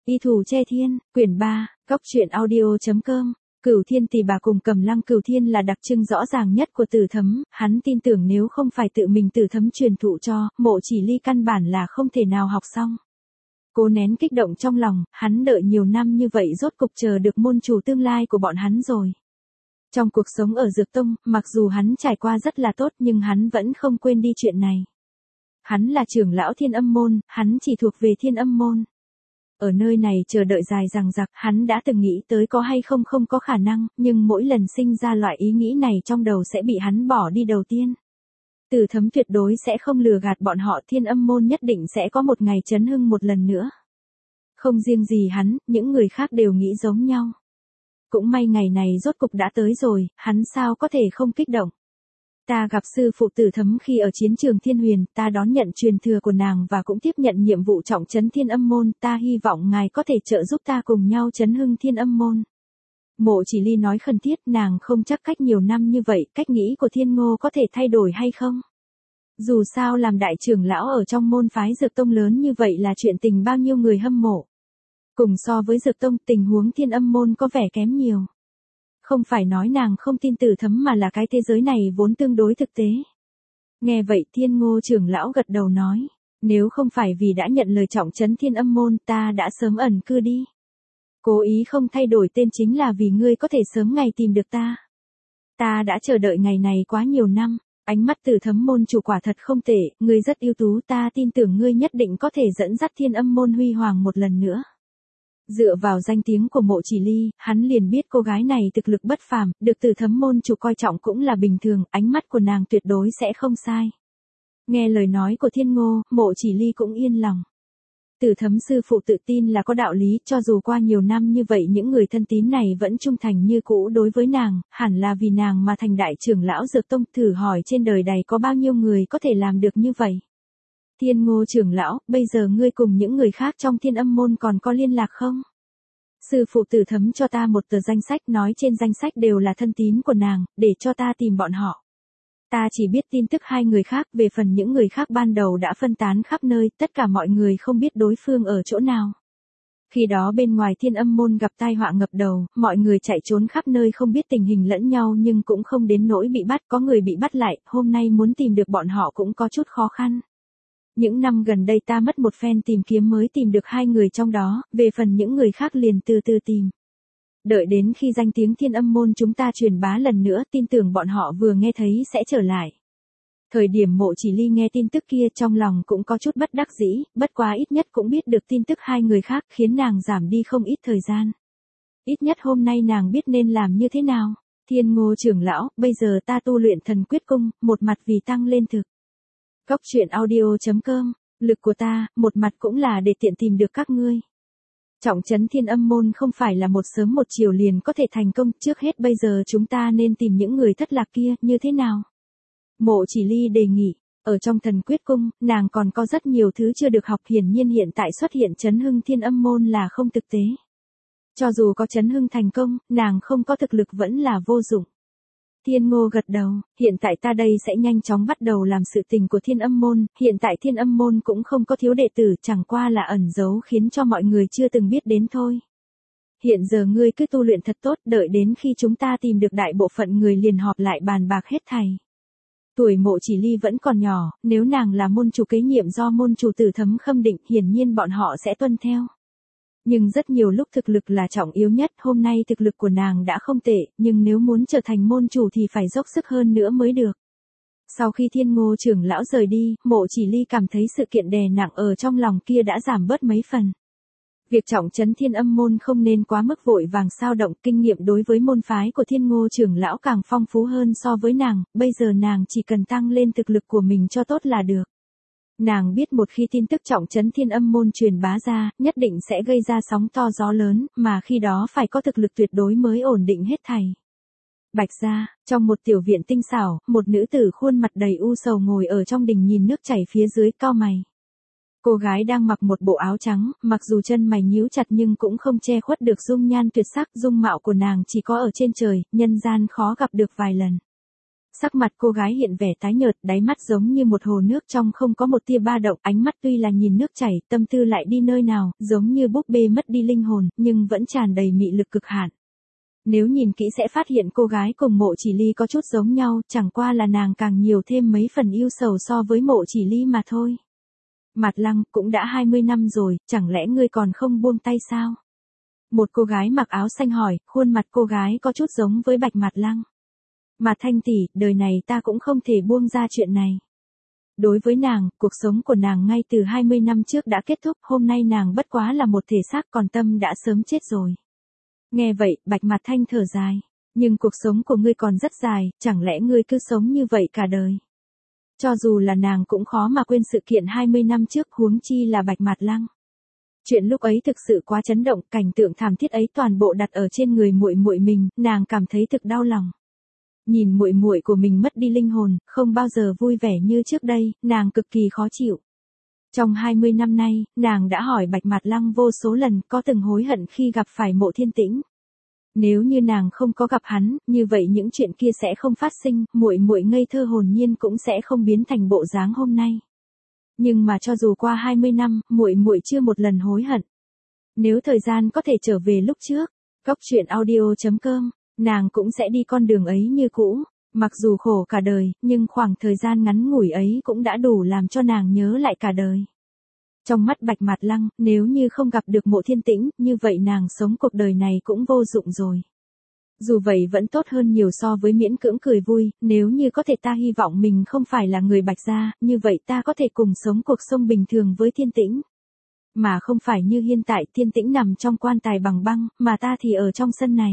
Y Thủ Che Thiên, quyển 3, Cốc truyện audio.com. Cửu Thiên Tỷ Bà cùng Cầm Lăng Cửu Thiên là đặc trưng rõ ràng nhất của Tử Thấm, hắn tin tưởng nếu không phải tự mình Tử Thấm truyền thụ cho, Mộ Chỉ Ly căn bản là không thể nào học xong. Cố nén kích động trong lòng, hắn đợi nhiều năm như vậy rốt cục chờ được môn chủ tương lai của bọn hắn rồi. Trong cuộc sống ở Dược Tông, mặc dù hắn trải qua rất là tốt nhưng hắn vẫn không quên đi chuyện này. Hắn là trưởng lão Thiên Âm Môn, hắn chỉ thuộc về Thiên Âm Môn. Ở nơi này chờ đợi dài dằng dặc, hắn đã từng nghĩ tới có hay không có khả năng, nhưng mỗi lần sinh ra loại ý nghĩ này trong đầu sẽ bị hắn bỏ đi đầu tiên. Tử Thấm tuyệt đối sẽ không lừa gạt bọn họ, Thiên Âm Môn nhất định sẽ có một ngày chấn hưng một lần nữa. Không riêng gì hắn, những người khác đều nghĩ giống nhau. Cũng may ngày này rốt cục đã tới rồi, hắn sao có thể không kích động. Ta gặp sư phụ Tử Thấm khi ở chiến trường Thiên Huyền, ta đón nhận truyền thừa của nàng và cũng tiếp nhận nhiệm vụ trọng trấn Thiên Âm Môn, ta hy vọng ngài có thể trợ giúp ta cùng nhau chấn hưng Thiên Âm Môn. Mộ Chỉ Ly nói khẩn thiết, nàng không chắc cách nhiều năm như vậy, cách nghĩ của Thiên Ngô có thể thay đổi hay không. Dù sao làm đại trưởng lão ở trong môn phái Dược Tông lớn như vậy là chuyện tình bao nhiêu người hâm mộ. Cùng so với Dược Tông, tình huống Thiên Âm Môn có vẻ kém nhiều. Không phải nói nàng không tin Tử Thấm mà là cái thế giới này vốn tương đối thực tế. Nghe vậy Thiên Ngô trưởng lão gật đầu nói, nếu không phải vì đã nhận lời trọng trấn Thiên Âm Môn ta đã sớm ẩn cư đi. Cố ý không thay đổi tên chính là vì ngươi có thể sớm ngày tìm được ta. Ta đã chờ đợi ngày này quá nhiều năm, ánh mắt Tử Thấm môn chủ quả thật không tệ, ngươi rất ưu tú, ta tin tưởng ngươi nhất định có thể dẫn dắt Thiên Âm Môn huy hoàng một lần nữa. Dựa vào danh tiếng của Mộ Chỉ Ly, hắn liền biết cô gái này thực lực bất phàm, được Tử Thấm môn chủ coi trọng cũng là bình thường, ánh mắt của nàng tuyệt đối sẽ không sai. Nghe lời nói của Thiên Ngô, Mộ Chỉ Ly cũng yên lòng. Tử Thấm sư phụ tự tin là có đạo lý, cho dù qua nhiều năm như vậy những người thân tín này vẫn trung thành như cũ đối với nàng, hẳn là vì nàng mà thành đại trưởng lão Dược Tông, thử hỏi trên đời này có bao nhiêu người có thể làm được như vậy. Thiên Ngô trưởng lão, bây giờ ngươi cùng những người khác trong Thiên Âm Môn còn có liên lạc không? Sư phụ Tử Thấm cho ta một tờ danh sách, nói trên danh sách đều là thân tín của nàng, để cho ta tìm bọn họ. Ta chỉ biết tin tức hai người khác, về phần những người khác ban đầu đã phân tán khắp nơi, tất cả mọi người không biết đối phương ở chỗ nào. Khi đó bên ngoài Thiên Âm Môn gặp tai họa ngập đầu, mọi người chạy trốn khắp nơi không biết tình hình lẫn nhau nhưng cũng không đến nỗi bị bắt, có người bị bắt lại, hôm nay muốn tìm được bọn họ cũng có chút khó khăn. Những năm gần đây ta mất một phen tìm kiếm mới tìm được hai người trong đó, về phần những người khác liền từ từ tìm. Đợi đến khi danh tiếng Thiên Âm Môn chúng ta truyền bá lần nữa, tin tưởng bọn họ vừa nghe thấy sẽ trở lại. Thời điểm Mộ Chỉ Ly nghe tin tức kia trong lòng cũng có chút bất đắc dĩ, bất quá ít nhất cũng biết được tin tức hai người khác khiến nàng giảm đi không ít thời gian. Ít nhất hôm nay nàng biết nên làm như thế nào. Thiên Ngô trưởng lão, bây giờ ta tu luyện Thần Quyết Cung, một mặt vì tăng lên thực. Cốc truyện audio.com, lực của ta, một mặt cũng là để tiện tìm được các ngươi. Trọng trấn Thiên Âm Môn không phải là một sớm một chiều liền có thể thành công, trước hết bây giờ chúng ta nên tìm những người thất lạc kia, như thế nào? Mộ Chỉ Ly đề nghị, ở trong Thần Quyết Cung, nàng còn có rất nhiều thứ chưa được học, hiển nhiên hiện tại xuất hiện chấn hưng Thiên Âm Môn là không thực tế. Cho dù có chấn hưng thành công, nàng không có thực lực vẫn là vô dụng. Thiên Ngô gật đầu, hiện tại ta đây sẽ nhanh chóng bắt đầu làm sự tình của Thiên Âm Môn, hiện tại Thiên Âm Môn cũng không có thiếu đệ tử, chẳng qua là ẩn giấu khiến cho mọi người chưa từng biết đến thôi. Hiện giờ ngươi cứ tu luyện thật tốt, đợi đến khi chúng ta tìm được đại bộ phận người liền họp lại bàn bạc hết thảy. Tuổi Mộ Chỉ Ly vẫn còn nhỏ, nếu nàng là môn chủ kế nhiệm do môn chủ Tử Thấm khâm định, hiển nhiên bọn họ sẽ tuân theo. Nhưng rất nhiều lúc thực lực là trọng yếu nhất, hôm nay thực lực của nàng đã không tệ, nhưng nếu muốn trở thành môn chủ thì phải dốc sức hơn nữa mới được. Sau khi Thiên Ngô trưởng lão rời đi, Mộ Chỉ Ly cảm thấy sự kiện đè nặng ở trong lòng kia đã giảm bớt mấy phần. Việc trọng trấn Thiên Âm Môn không nên quá mức vội vàng sao động, kinh nghiệm đối với môn phái của Thiên Ngô trưởng lão càng phong phú hơn so với nàng, bây giờ nàng chỉ cần tăng lên thực lực của mình cho tốt là được. Nàng biết một khi tin tức trọng trấn Thiên Âm Môn truyền bá ra, nhất định sẽ gây ra sóng to gió lớn, mà khi đó phải có thực lực tuyệt đối mới ổn định hết thảy. Bạch gia, trong một tiểu viện tinh xảo, một nữ tử khuôn mặt đầy u sầu ngồi ở trong đình nhìn nước chảy phía dưới, cau mày. Cô gái đang mặc một bộ áo trắng, mặc dù chân mày nhíu chặt nhưng cũng không che khuất được dung nhan tuyệt sắc, dung mạo của nàng chỉ có ở trên trời, nhân gian khó gặp được vài lần. Sắc mặt cô gái hiện vẻ tái nhợt, đáy mắt giống như một hồ nước trong không có một tia ba động, ánh mắt tuy là nhìn nước chảy, tâm tư lại đi nơi nào, giống như búp bê mất đi linh hồn, nhưng vẫn tràn đầy mị lực cực hạn. Nếu nhìn kỹ sẽ phát hiện cô gái cùng Mộ Chỉ Ly có chút giống nhau, chẳng qua là nàng càng nhiều thêm mấy phần yêu sầu so với Mộ Chỉ Ly mà thôi. Mạt Lăng, cũng đã 20 năm rồi, chẳng lẽ ngươi còn không buông tay sao? Một cô gái mặc áo xanh hỏi, khuôn mặt cô gái có chút giống với Bạch Mạt Lăng. Mạt Thanh tỷ, đời này ta cũng không thể buông ra chuyện này. Đối với nàng, cuộc sống của nàng ngay từ 20 năm trước đã kết thúc, hôm nay nàng bất quá là một thể xác còn tâm đã sớm chết rồi. Nghe vậy, Bạch Mạt Thanh thở dài. Nhưng cuộc sống của ngươi còn rất dài, chẳng lẽ ngươi cứ sống như vậy cả đời? Cho dù là nàng cũng khó mà quên sự kiện 20 năm trước, huống chi là Bạch Mạt Lăng. Chuyện lúc ấy thực sự quá chấn động, cảnh tượng thảm thiết ấy toàn bộ đặt ở trên người muội muội mình, nàng cảm thấy thực đau lòng. Nhìn muội muội của mình mất đi linh hồn, không bao giờ vui vẻ như trước đây, nàng cực kỳ khó chịu. Trong 20 năm nay, nàng đã hỏi Bạch Mạt Lăng vô số lần, có từng hối hận khi gặp phải Mộ Thiên Tĩnh. Nếu như nàng không có gặp hắn, như vậy những chuyện kia sẽ không phát sinh, muội muội ngây thơ hồn nhiên cũng sẽ không biến thành bộ dáng hôm nay. Nhưng mà cho dù qua 20 năm, muội muội chưa một lần hối hận. Nếu thời gian có thể trở về lúc trước, coctruyện.audio.com, nàng cũng sẽ đi con đường ấy như cũ. Mặc dù khổ cả đời, nhưng khoảng thời gian ngắn ngủi ấy cũng đã đủ làm cho nàng nhớ lại cả đời. Trong mắt Bạch Mạt Lăng, nếu như không gặp được Mộ Thiên Tĩnh, như vậy nàng sống cuộc đời này cũng vô dụng rồi. Dù vậy vẫn tốt hơn nhiều so với miễn cưỡng cười vui, nếu như có thể ta hy vọng mình không phải là người Bạch gia, như vậy ta có thể cùng sống cuộc sống bình thường với Thiên Tĩnh. Mà không phải như hiện tại Thiên Tĩnh nằm trong quan tài bằng băng, mà ta thì ở trong sân này.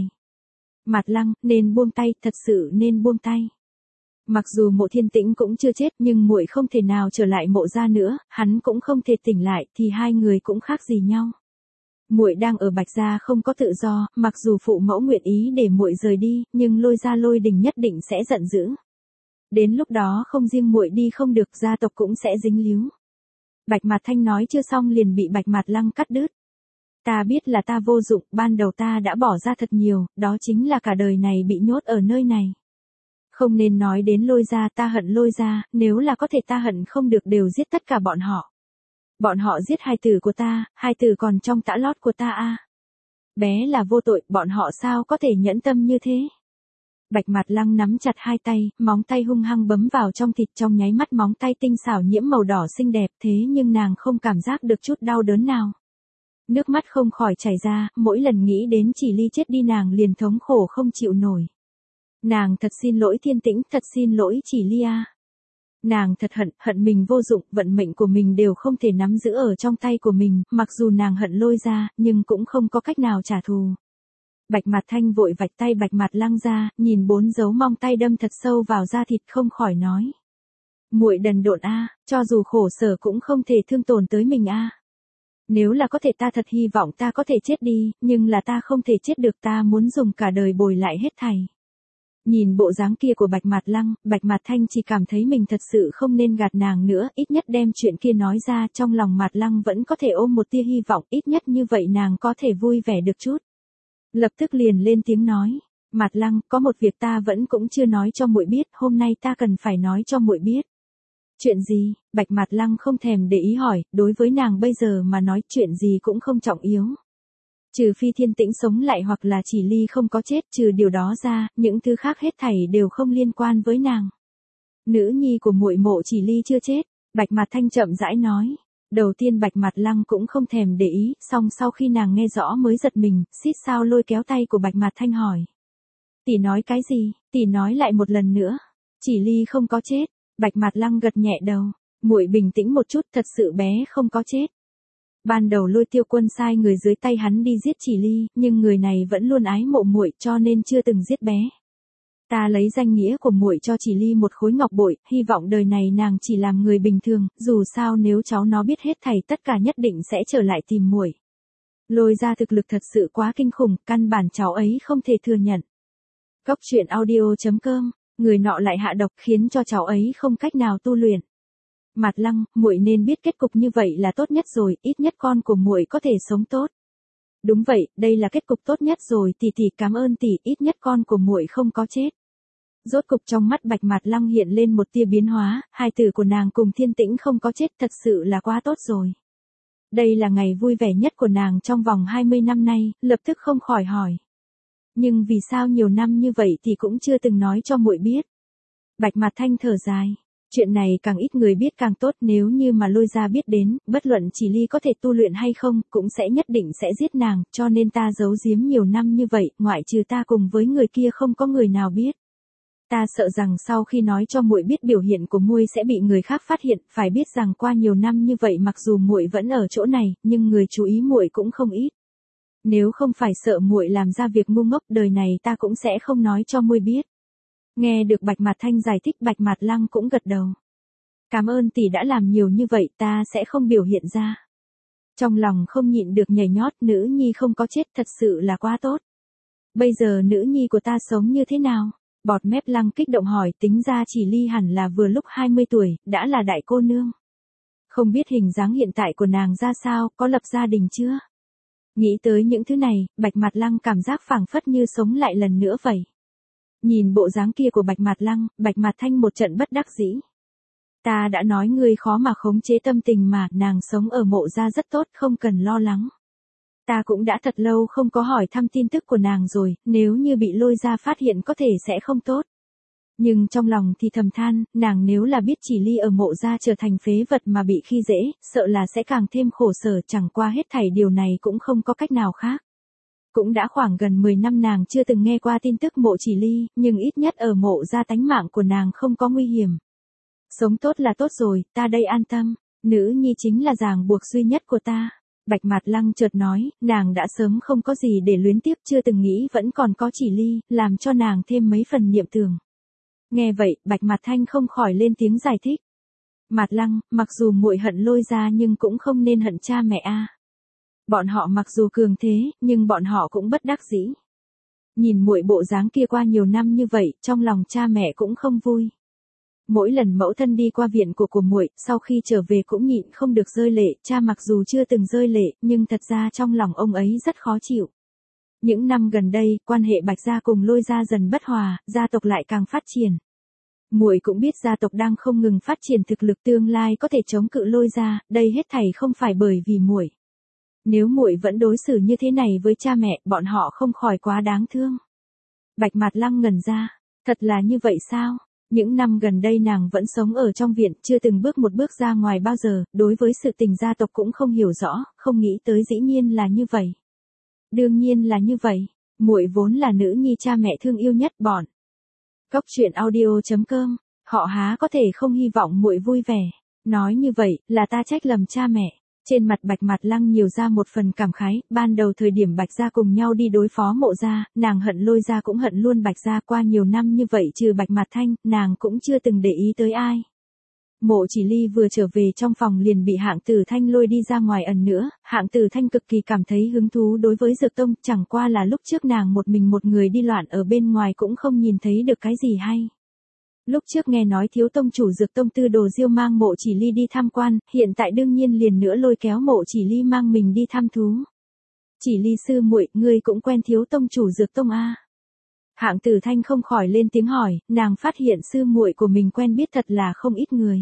Mạt Lăng, nên buông tay, thật sự nên buông tay. Mặc dù Mộ Thiên Tĩnh cũng chưa chết nhưng muội không thể nào trở lại Mộ gia nữa, hắn cũng không thể tỉnh lại thì hai người cũng khác gì nhau. Muội đang ở Bạch gia không có tự do, mặc dù phụ mẫu nguyện ý để muội rời đi, nhưng Lôi gia Lôi Đình nhất định sẽ giận dữ. Đến lúc đó không riêng muội đi không được, gia tộc cũng sẽ dính líu. Bạch Mạt Thanh nói chưa xong liền bị Bạch Mạt Lăng cắt đứt. Ta biết là ta vô dụng, ban đầu ta đã bỏ ra thật nhiều, đó chính là cả đời này bị nhốt ở nơi này. Không nên nói đến Lôi gia, ta hận Lôi gia, nếu là có thể ta hận không được đều giết tất cả bọn họ. Bọn họ giết hài tử của ta, hài tử còn trong tã lót của ta à. Bé là vô tội, bọn họ sao có thể nhẫn tâm như thế. Bạch Mạt Lăng nắm chặt hai tay, móng tay hung hăng bấm vào trong thịt, trong nháy mắt móng tay tinh xảo nhiễm màu đỏ xinh đẹp, thế nhưng nàng không cảm giác được chút đau đớn nào. Nước mắt không khỏi chảy ra, mỗi lần nghĩ đến Chỉ Ly chết đi nàng liền thống khổ không chịu nổi. Nàng thật xin lỗi Thiên Tĩnh, thật xin lỗi Chỉ Ly à. Nàng thật hận mình vô dụng, vận mệnh của mình đều không thể nắm giữ ở trong tay của mình, mặc dù nàng hận Lôi gia, nhưng cũng không có cách nào trả thù. Bạch Mạt Thanh vội vạch tay Bạch Mạt Lăng ra, nhìn 4 dấu mong tay đâm thật sâu vào da thịt không khỏi nói. Muội đần độn a, cho dù khổ sở cũng không thể thương tổn tới mình a. Nếu là có thể ta thật hy vọng ta có thể chết đi, nhưng là ta không thể chết được, ta muốn dùng cả đời bồi lại hết thảy. Nhìn bộ dáng kia của Bạch Mạt Lăng, Bạch Mạt Thanh chỉ cảm thấy mình thật sự không nên gạt nàng nữa, ít nhất đem chuyện kia nói ra, trong lòng Mạt Lăng vẫn có thể ôm một tia hy vọng, ít nhất như vậy nàng có thể vui vẻ được chút. Lập tức liền lên tiếng nói, Mạt Lăng, có một việc ta vẫn cũng chưa nói cho muội biết, hôm nay ta cần phải nói cho muội biết. Chuyện gì? Bạch Mạt Lăng không thèm để ý hỏi, đối với nàng bây giờ mà nói chuyện gì cũng không trọng yếu. Trừ phi Thiên Tĩnh sống lại hoặc là Chỉ Ly không có chết, trừ điều đó ra, những thứ khác hết thảy đều không liên quan với nàng. Nữ nhi của muội Mộ Chỉ Ly chưa chết, Bạch Mạt Thanh chậm rãi nói. Đầu tiên Bạch Mạt Lăng cũng không thèm để ý, song sau khi nàng nghe rõ mới giật mình, xít sao lôi kéo tay của Bạch Mạt Thanh hỏi. Tỷ nói cái gì? Tỷ nói lại một lần nữa. Chỉ Ly không có chết. Bạch Mạt Lăng gật nhẹ đầu. Muội bình tĩnh một chút, thật sự bé không có chết. Ban đầu Lôi Tiêu Quân sai người dưới tay hắn đi giết Chỉ Ly, nhưng người này vẫn luôn ái mộ muội cho nên chưa từng giết bé. Ta lấy danh nghĩa của muội cho Chỉ Ly một khối ngọc bội, hy vọng đời này nàng chỉ làm người bình thường, dù sao nếu cháu nó biết hết thảy tất cả nhất định sẽ trở lại tìm muội. Lôi ra thực lực thật sự quá kinh khủng, căn bản cháu ấy không thể thừa nhận. Coctruyện.audio.com, người nọ lại hạ độc khiến cho cháu ấy không cách nào tu luyện. Mạt Lăng, muội nên biết kết cục như vậy là tốt nhất rồi, ít nhất con của muội có thể sống tốt. Đúng vậy, đây là kết cục tốt nhất rồi, tỷ tỷ cảm ơn tỷ, ít nhất con của muội không có chết. Rốt cục trong mắt Bạch Mạt Lăng hiện lên một tia biến hóa, hai tử của nàng cùng Thiên Tĩnh không có chết thật sự là quá tốt rồi. Đây là ngày vui vẻ nhất của nàng trong vòng 20 năm nay, lập tức không khỏi hỏi. Nhưng vì sao nhiều năm như vậy thì cũng chưa từng nói cho muội biết. Bạch Mạt Thanh thở dài. Chuyện này càng ít người biết càng tốt, nếu như mà Lôi gia biết đến, bất luận Chỉ Ly có thể tu luyện hay không, cũng sẽ nhất định sẽ giết nàng, cho nên ta giấu giếm nhiều năm như vậy, ngoại trừ ta cùng với người kia không có người nào biết. Ta sợ rằng sau khi nói cho muội biết biểu hiện của muội sẽ bị người khác phát hiện, phải biết rằng qua nhiều năm như vậy mặc dù muội vẫn ở chỗ này, nhưng người chú ý muội cũng không ít. Nếu không phải sợ muội làm ra việc ngu ngốc, đời này ta cũng sẽ không nói cho muội biết. Nghe được Bạch Mạt Thanh giải thích, Bạch Mạt Lăng cũng gật đầu. Cảm ơn tỷ đã làm nhiều như vậy, ta sẽ không biểu hiện ra. Trong lòng không nhịn được nhảy nhót, nữ nhi không có chết thật sự là quá tốt. Bây giờ nữ nhi của ta sống như thế nào? Bọt mép Lăng kích động hỏi, tính ra Chỉ Ly hẳn là vừa lúc 20 tuổi, đã là đại cô nương. Không biết hình dáng hiện tại của nàng ra sao, có lập gia đình chưa? Nghĩ tới những thứ này, Bạch Mạt Lăng cảm giác phảng phất như sống lại lần nữa vậy. Nhìn bộ dáng kia của Bạch Mạt Lăng, Bạch Mạt Thanh một trận bất đắc dĩ. Ta đã nói ngươi khó mà khống chế tâm tình mà, nàng sống ở Mộ gia rất tốt, không cần lo lắng. Ta cũng đã thật lâu không có hỏi thăm tin tức của nàng rồi, nếu như bị Lôi gia phát hiện có thể sẽ không tốt. Nhưng trong lòng thì thầm than, nàng nếu là biết Chỉ Ly ở Mộ gia trở thành phế vật mà bị khi dễ, sợ là sẽ càng thêm khổ sở, chẳng qua hết thảy điều này cũng không có cách nào khác. Cũng đã khoảng gần 10 năm nàng chưa từng nghe qua tin tức Mộ Chỉ Ly, nhưng ít nhất ở Mộ gia tánh mạng của nàng không có nguy hiểm. Sống tốt là tốt rồi, ta đây an tâm, nữ nhi chính là ràng buộc duy nhất của ta. Bạch Mạt Lăng chợt nói, nàng đã sớm không có gì để luyến tiếc, chưa từng nghĩ vẫn còn có Chỉ Ly, làm cho nàng thêm mấy phần niệm tưởng. Nghe vậy, Bạch Mạt Thanh không khỏi lên tiếng giải thích. Mạt Lăng, mặc dù muội hận Lôi gia nhưng cũng không nên hận cha mẹ a. Bọn họ mặc dù cường thế, nhưng bọn họ cũng bất đắc dĩ. Nhìn muội bộ dáng kia qua nhiều năm như vậy, trong lòng cha mẹ cũng không vui. Mỗi lần mẫu thân đi qua viện của muội, sau khi trở về cũng nhịn không được rơi lệ, cha mặc dù chưa từng rơi lệ, nhưng thật ra trong lòng ông ấy rất khó chịu. Những năm gần đây, quan hệ Bạch gia cùng Lôi gia dần bất hòa, gia tộc lại càng phát triển. Muội cũng biết gia tộc đang không ngừng phát triển thực lực, tương lai có thể chống cự Lôi gia, đây hết thảy không phải bởi vì muội. Nếu muội vẫn đối xử như thế này với cha mẹ, bọn họ không khỏi quá đáng thương. Bạch Mạt Lăng ngẩn ra, thật là như vậy sao? Những năm gần đây nàng vẫn sống ở trong viện, chưa từng bước một bước ra ngoài bao giờ, đối với sự tình gia tộc cũng không hiểu rõ, không nghĩ tới dĩ nhiên là như vậy. Đương nhiên là như vậy, muội vốn là nữ nhi cha mẹ thương yêu nhất bọn. Cốc truyện audio.com, họ há có thể không hy vọng muội vui vẻ. Nói như vậy, là ta trách lầm cha mẹ. Trên mặt Bạch Mạt Lăng nhiều ra một phần cảm khái, ban đầu thời điểm Bạch gia cùng nhau đi đối phó Mộ gia, nàng hận Lôi gia cũng hận luôn Bạch gia, qua nhiều năm như vậy trừ Bạch Mạt Thanh, nàng cũng chưa từng để ý tới ai. Mộ Chỉ Ly vừa trở về trong phòng liền bị Hạng Tử Thanh lôi đi ra ngoài ẩn nữa, Hạng Tử Thanh cực kỳ cảm thấy hứng thú đối với Dược Tông, chẳng qua là lúc trước nàng một mình một người đi loạn ở bên ngoài cũng không nhìn thấy được cái gì hay. Lúc trước nghe nói thiếu tông chủ Dược Tông Tư Đồ Diêu mang Mộ Chỉ Ly đi tham quan, hiện tại đương nhiên liền nữa lôi kéo Mộ Chỉ Ly mang mình đi thăm thú. Chỉ Ly sư muội, ngươi cũng quen thiếu tông chủ Dược Tông a? Hạng Tử Thanh không khỏi lên tiếng hỏi, nàng phát hiện sư muội của mình quen biết thật là không ít người.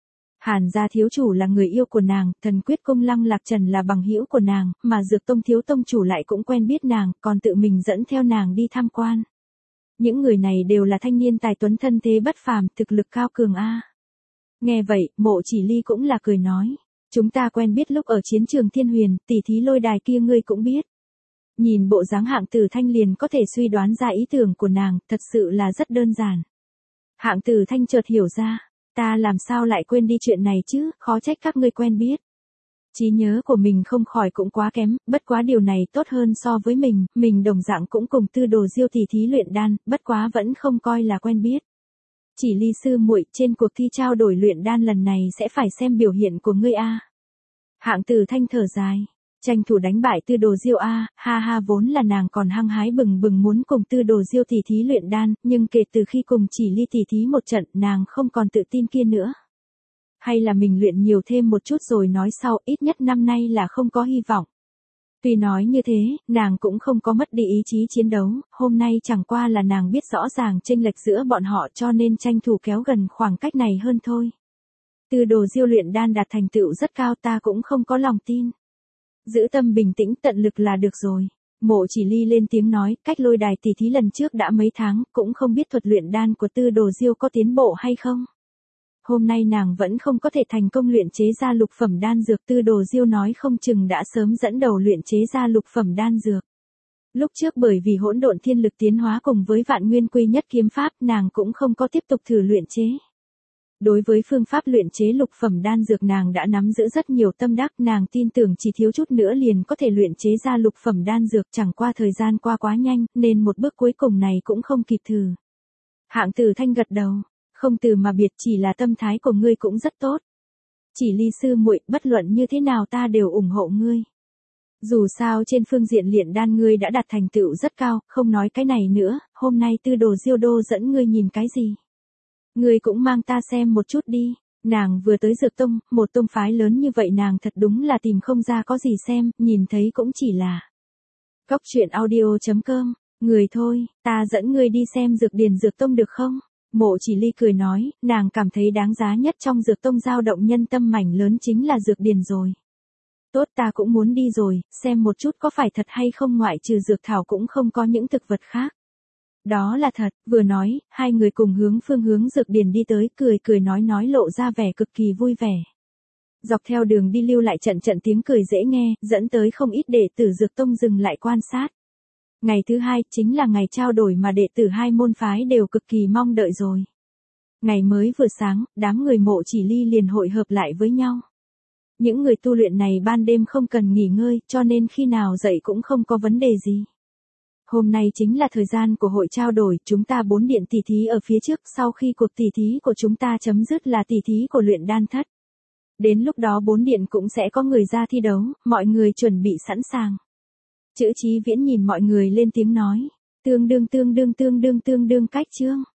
Hàn gia thiếu chủ là người yêu của nàng, Thần Quyết Cung Lăng Lạc Trần là bằng hữu của nàng, mà Dược Tông thiếu tông chủ lại cũng quen biết nàng, còn tự mình dẫn theo nàng đi tham quan. Những người này đều là thanh niên tài tuấn thân thế bất phàm, thực lực cao cường a. Nghe vậy, Mộ Chỉ Ly cũng là cười nói, chúng ta quen biết lúc ở chiến trường Thiên Huyền, tỷ thí lôi đài kia ngươi cũng biết. Nhìn bộ dáng Hạng Tử Thanh liền có thể suy đoán ra ý tưởng của nàng, thật sự là rất đơn giản. Hạng Tử Thanh chợt hiểu ra, ta làm sao lại quên đi chuyện này chứ, khó trách các ngươi quen biết. Trí nhớ của mình không khỏi cũng quá kém, bất quá điều này tốt hơn so với mình đồng dạng cũng cùng Tư Đồ Diêu tỷ thí luyện đan, bất quá vẫn không coi là quen biết. Chỉ Ly sư muội, trên cuộc thi trao đổi luyện đan lần này sẽ phải xem biểu hiện của ngươi a. Hạng Tử Thanh thở dài, tranh thủ đánh bại Tư Đồ Diêu a, ha ha, vốn là nàng còn hăng hái bừng bừng muốn cùng Tư Đồ Diêu tỷ thí luyện đan, nhưng kể từ khi cùng Chỉ Ly tỷ thí một trận, nàng không còn tự tin kia nữa. Hay là mình luyện nhiều thêm một chút rồi nói sau, ít nhất năm nay là không có hy vọng. Tuy nói như thế, nàng cũng không có mất đi ý chí chiến đấu, hôm nay chẳng qua là nàng biết rõ ràng chênh lệch giữa bọn họ cho nên tranh thủ kéo gần khoảng cách này hơn thôi. Tư Đồ Diêu luyện đan đạt thành tựu rất cao ta cũng không có lòng tin. Giữ tâm bình tĩnh tận lực là được rồi. Mộ Chỉ Ly lên tiếng nói, cách lôi đài tỷ thí lần trước đã mấy tháng, cũng không biết thuật luyện đan của Tư Đồ Diêu có tiến bộ hay không. Hôm nay nàng vẫn không có thể thành công luyện chế ra lục phẩm đan dược. Tư Đồ Diêu nói không chừng đã sớm dẫn đầu luyện chế ra lục phẩm đan dược. Lúc trước bởi vì hỗn độn thiên lực tiến hóa cùng với vạn nguyên quy nhất kiếm pháp nàng cũng không có tiếp tục thử luyện chế. Đối với phương pháp luyện chế lục phẩm đan dược nàng đã nắm giữ rất nhiều tâm đắc, nàng tin tưởng chỉ thiếu chút nữa liền có thể luyện chế ra lục phẩm đan dược, chẳng qua thời gian qua quá nhanh, nên một bước cuối cùng này cũng không kịp thử. Hạng Tử Thanh gật đầu, không từ mà biệt, chỉ là tâm thái của ngươi cũng rất tốt. Chỉ Ly sư muội, bất luận như thế nào ta đều ủng hộ ngươi. Dù sao trên phương diện luyện đan ngươi đã đạt thành tựu rất cao, không nói cái này nữa, hôm nay Tư Đồ Diêu đô dẫn ngươi nhìn cái gì? Ngươi cũng mang ta xem một chút đi. Nàng vừa tới Dược Tông, một tông phái lớn như vậy nàng thật đúng là tìm không ra có gì xem, nhìn thấy cũng chỉ là Coctruyện.audio.com, người thôi, ta dẫn ngươi đi xem Dược Điền Dược Tông được không? Mộ Chỉ Ly cười nói, nàng cảm thấy đáng giá nhất trong Dược Tông dao động nhân tâm mảnh lớn chính là Dược Điền rồi. Tốt, ta cũng muốn đi rồi, xem một chút có phải thật hay không, ngoại trừ dược thảo cũng không có những thực vật khác. Đó là thật, vừa nói, hai người cùng hướng phương hướng Dược Điền đi tới, cười nói lộ ra vẻ cực kỳ vui vẻ. Dọc theo đường đi lưu lại trận tiếng cười dễ nghe, dẫn tới không ít đệ tử Dược Tông dừng lại quan sát. Ngày thứ hai, chính là ngày trao đổi mà đệ tử hai môn phái đều cực kỳ mong đợi rồi. Ngày mới vừa sáng, đám người Mộ Chỉ Ly liền hội hợp lại với nhau. Những người tu luyện này ban đêm không cần nghỉ ngơi, cho nên khi nào dậy cũng không có vấn đề gì. Hôm nay chính là thời gian của hội trao đổi, chúng ta 4 điện tỷ thí ở phía trước, sau khi cuộc tỷ thí của chúng ta chấm dứt là tỷ thí của luyện đan thất. Đến lúc đó 4 điện cũng sẽ có người ra thi đấu, mọi người chuẩn bị sẵn sàng. Chữ Chí Viễn nhìn mọi người lên tiếng nói, tương đương cách chương.